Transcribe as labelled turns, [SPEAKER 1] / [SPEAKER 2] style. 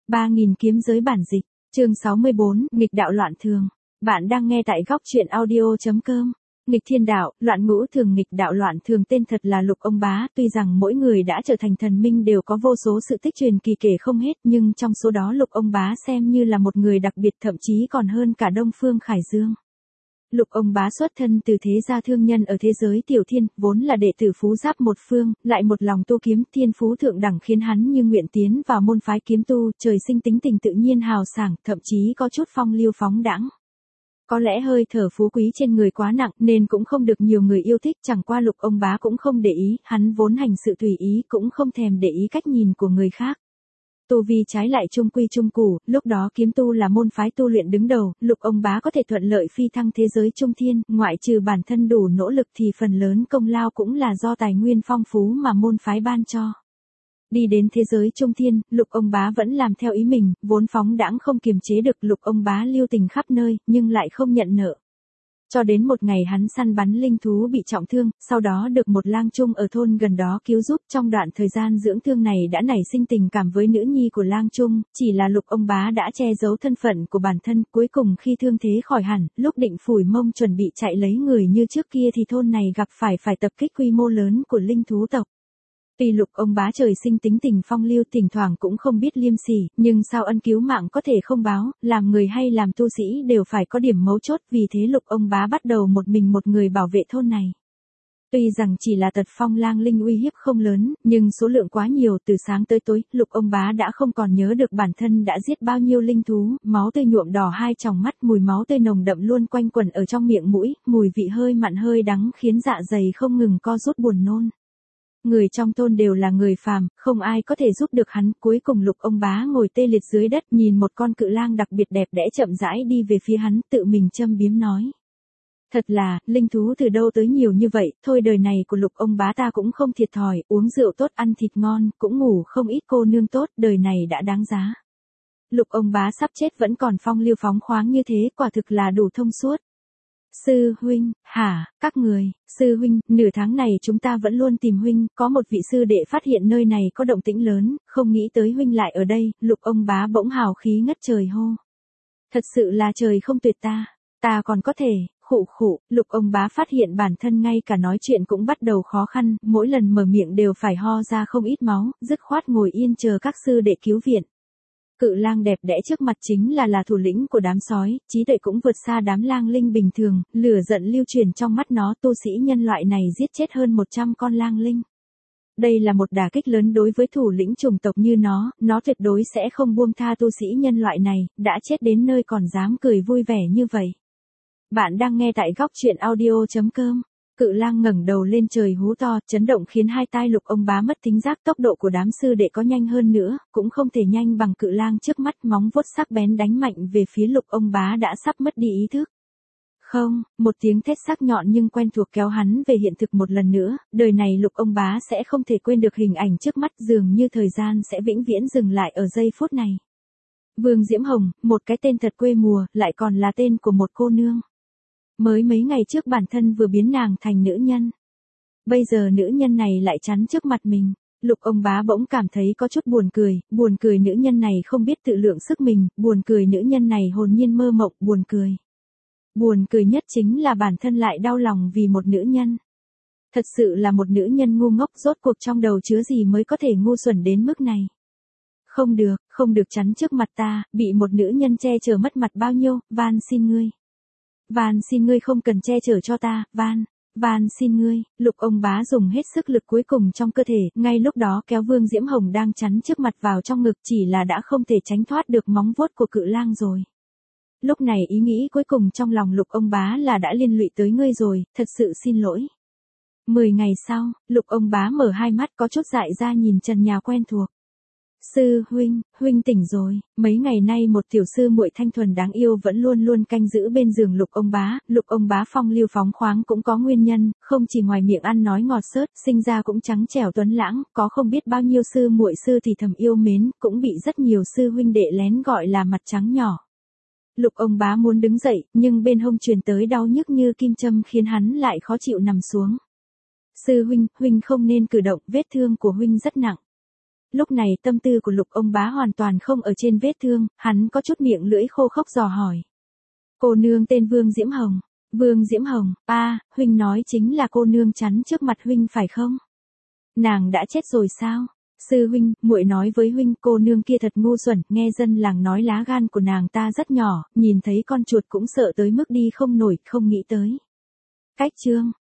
[SPEAKER 1] 3000 kiếm giới bản dịch, chương 64, nghịch đạo loạn thường. Bạn đang nghe tại góc truyện audio.com. Nghịch thiên đạo, loạn ngũ thường. Nghịch đạo loạn thường tên thật là Lục Ông Bá. Tuy rằng mỗi người đã trở thành thần minh đều có vô số sự tích truyền kỳ kể không hết, nhưng trong số đó Lục Ông Bá xem như là một người đặc biệt, thậm chí còn hơn cả Đông Phương Khải Dương. Lục Ông Bá xuất thân từ thế gia thương nhân ở thế giới tiểu thiên, vốn là đệ tử phú giáp một phương, lại một lòng tu kiếm, thiên phú thượng đẳng khiến hắn như nguyện tiến vào môn phái kiếm tu, trời sinh tính tình tự nhiên hào sảng, thậm chí có chút phong lưu phóng đãng. Có lẽ hơi thở phú quý trên người quá nặng nên cũng không được nhiều người yêu thích, chẳng qua Lục Ông Bá cũng không để ý, hắn vốn hành sự tùy ý, cũng không thèm để ý cách nhìn của người khác. Tu vi trái lại trung quy trung củ, lúc đó kiếm tu là môn phái tu luyện đứng đầu, Lục Ông Bá có thể thuận lợi phi thăng thế giới trung thiên, ngoại trừ bản thân đủ nỗ lực thì phần lớn công lao cũng là do tài nguyên phong phú mà môn phái ban cho. Đi đến thế giới trung thiên, Lục Ông Bá vẫn làm theo ý mình, vốn phóng đãng không kiềm chế được, Lục Ông Bá lưu tình khắp nơi, nhưng lại không nhận nợ. Cho đến một ngày hắn săn bắn linh thú bị trọng thương, sau đó được một lang trung ở thôn gần đó cứu giúp. Trong đoạn thời gian dưỡng thương này đã nảy sinh tình cảm với nữ nhi của lang trung, chỉ là Lục Ông Bá đã che giấu thân phận của bản thân. Cuối cùng khi thương thế khỏi hẳn, lúc định phủi mông chuẩn bị chạy lấy người như trước kia thì thôn này gặp phải tập kích quy mô lớn của linh thú tộc. Tuy Lục Ông Bá trời sinh tính tình phong lưu, thỉnh thoảng cũng không biết liêm sỉ, nhưng sao ân cứu mạng có thể không báo, làm người hay làm tu sĩ đều phải có điểm mấu chốt, vì thế Lục Ông Bá bắt đầu một mình một người bảo vệ thôn này. Tuy rằng chỉ là tật phong lang linh uy hiếp không lớn, nhưng số lượng quá nhiều, từ sáng tới tối, Lục Ông Bá đã không còn nhớ được bản thân đã giết bao nhiêu linh thú, máu tươi nhuộm đỏ hai tròng mắt, mùi máu tươi nồng đậm luôn quanh quẩn ở trong miệng mũi, mùi vị hơi mặn hơi đắng khiến dạ dày không ngừng co rút buồn nôn. Người trong thôn đều là người phàm, không ai có thể giúp được hắn. Cuối cùng Lục Ông Bá ngồi tê liệt dưới đất, nhìn một con cự lang đặc biệt đẹp đẽ chậm rãi đi về phía hắn, tự mình châm biếm nói: thật là, linh thú từ đâu tới nhiều như vậy, thôi đời này của Lục Ông Bá ta cũng không thiệt thòi, uống rượu tốt, ăn thịt ngon, cũng ngủ không ít cô nương tốt, đời này đã đáng giá. Lục Ông Bá sắp chết vẫn còn phong lưu phóng khoáng như thế, quả thực là đủ thông suốt. Sư huynh, hả, các người, sư huynh, nửa tháng này chúng ta vẫn luôn tìm huynh, có một vị sư đệ phát hiện nơi này có động tĩnh lớn, không nghĩ tới huynh lại ở đây. Lục Ông Bá bỗng hào khí ngất trời hô: thật sự là trời không tuyệt ta còn có thể, khụ khụ. Lục Ông Bá phát hiện bản thân ngay cả nói chuyện cũng bắt đầu khó khăn, mỗi lần mở miệng đều phải ho ra không ít máu, dứt khoát ngồi yên chờ các sư đệ cứu viện. Cự lang đẹp đẽ trước mặt chính là thủ lĩnh của đám sói, trí tuệ cũng vượt xa đám lang linh bình thường, lửa giận lưu truyền trong mắt nó, tu sĩ nhân loại này giết chết hơn 100 con lang linh. Đây là một đả kích lớn đối với thủ lĩnh chủng tộc như nó tuyệt đối sẽ không buông tha tu sĩ nhân loại này, đã chết đến nơi còn dám cười vui vẻ như vậy. Bạn đang nghe tại góc truyện audio.com. Cự lang ngẩng đầu lên trời hú to, chấn động khiến hai tai Lục Ông Bá mất thính giác. Tốc độ của đám sư đệ có nhanh hơn nữa, cũng không thể nhanh bằng cự lang trước mắt, móng vuốt sắc bén đánh mạnh về phía Lục Ông Bá đã sắp mất đi ý thức. Không, một tiếng thét sắc nhọn nhưng quen thuộc kéo hắn về hiện thực một lần nữa, đời này Lục Ông Bá sẽ không thể quên được hình ảnh trước mắt, dường như thời gian sẽ vĩnh viễn dừng lại ở giây phút này. Vương Diễm Hồng, một cái tên thật quê mùa, lại còn là tên của một cô nương. Mới mấy ngày trước bản thân vừa biến nàng thành nữ nhân. Bây giờ nữ nhân này lại chắn trước mặt mình. Lục Ông Bá bỗng cảm thấy có chút buồn cười nữ nhân này không biết tự lượng sức mình, buồn cười nữ nhân này hồn nhiên mơ mộng, buồn cười. Buồn cười nhất chính là bản thân lại đau lòng vì một nữ nhân. Thật sự là một nữ nhân ngu ngốc, rốt cuộc trong đầu chứa gì mới có thể ngu xuẩn đến mức này. Không được chắn trước mặt ta, bị một nữ nhân che chở mất mặt bao nhiêu, van xin ngươi không cần che chở cho ta, van xin ngươi. Lục Ông Bá dùng hết sức lực cuối cùng trong cơ thể, ngay lúc đó kéo Vương Diễm Hồng đang chắn trước mặt vào trong ngực, chỉ là đã không thể tránh thoát được móng vuốt của cự lang rồi. Lúc này ý nghĩ cuối cùng trong lòng Lục Ông Bá là đã liên lụy tới ngươi rồi, thật sự xin lỗi. 10 ngày sau, Lục Ông Bá mở hai mắt có chút dại ra nhìn trần nhà quen thuộc. Sư huynh tỉnh rồi. Mấy ngày nay một tiểu sư muội thanh thuần đáng yêu vẫn luôn luôn canh giữ bên giường Lục Ông Bá. Lục Ông Bá phong lưu phóng khoáng cũng có nguyên nhân, không chỉ ngoài miệng ăn nói ngọt xớt, sinh ra cũng trắng trẻo tuấn lãng, có không biết bao nhiêu sư muội sư thì thầm yêu mến, cũng bị rất nhiều sư huynh đệ lén gọi là mặt trắng nhỏ. Lục Ông Bá muốn đứng dậy, nhưng bên hông truyền tới đau nhức như kim châm khiến hắn lại khó chịu nằm xuống. Sư huynh không nên cử động, vết thương của huynh rất nặng. Lúc này tâm tư của Lục ông bá hoàn toàn không ở trên vết thương, hắn có chút miệng lưỡi khô khốc dò hỏi. Cô nương tên Vương Diễm Hồng. Vương Diễm Hồng, huynh nói chính là cô nương chắn trước mặt huynh phải không? Nàng đã chết rồi sao? Sư huynh, muội nói với huynh, cô nương kia thật ngu xuẩn, nghe dân làng nói lá gan của nàng ta rất nhỏ, nhìn thấy con chuột cũng sợ tới mức đi không nổi, không nghĩ tới. Cách chương